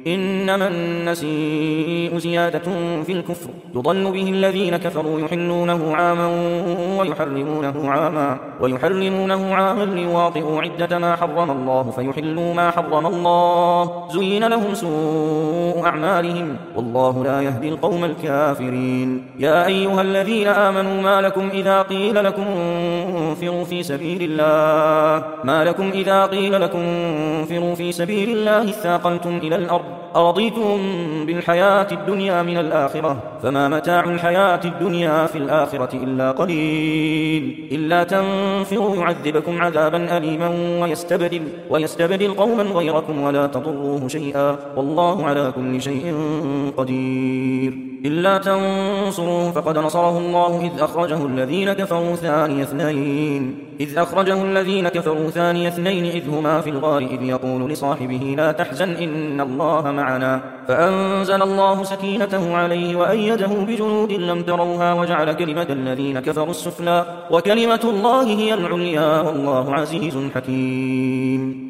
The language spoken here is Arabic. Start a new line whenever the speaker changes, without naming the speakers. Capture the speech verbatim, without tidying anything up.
إنما النسيء زيادة في الكفر يضل به الذين كفروا يحلونه عاما ويحرمونه عاما ويحرمونه عاما ليواطئوا عدة ما حرم الله فيحلوا ما حرم الله زين لهم سوء أعمالهم والله لا يهدي القوم الكافرين. يا أيها الذين آمنوا ما لكم إذا قيل لكم انفروا في سبيل الله ما لكم إذا قيل لكم انفروا في سبيل الله اثاقلتم إلى الأرض أرضيتم بالحياة الدنيا من الآخرة فما متاع الحياة الدنيا في الآخرة إلا قليل إلا تنفروا يعذبكم عذابا أليما ويستبدل, ويستبدل قوما غيركم ولا تضروه شيئا والله على كل شيء قدير. إلا تنصروه فقد نصره الله إذ أخرجه الذين كفروا ثاني اثنين إذ أخرجه الذين كفروا ثاني اثنين إذ هما في الغار إذ يقول لصاحبه لا تحزن إن الله معنا فأنزل الله سكينته عليه وأيده بجنود لم تروها وجعل كلمة الذين كفروا السفلى وكلمة الله هي العليا والله عزيز حكيم.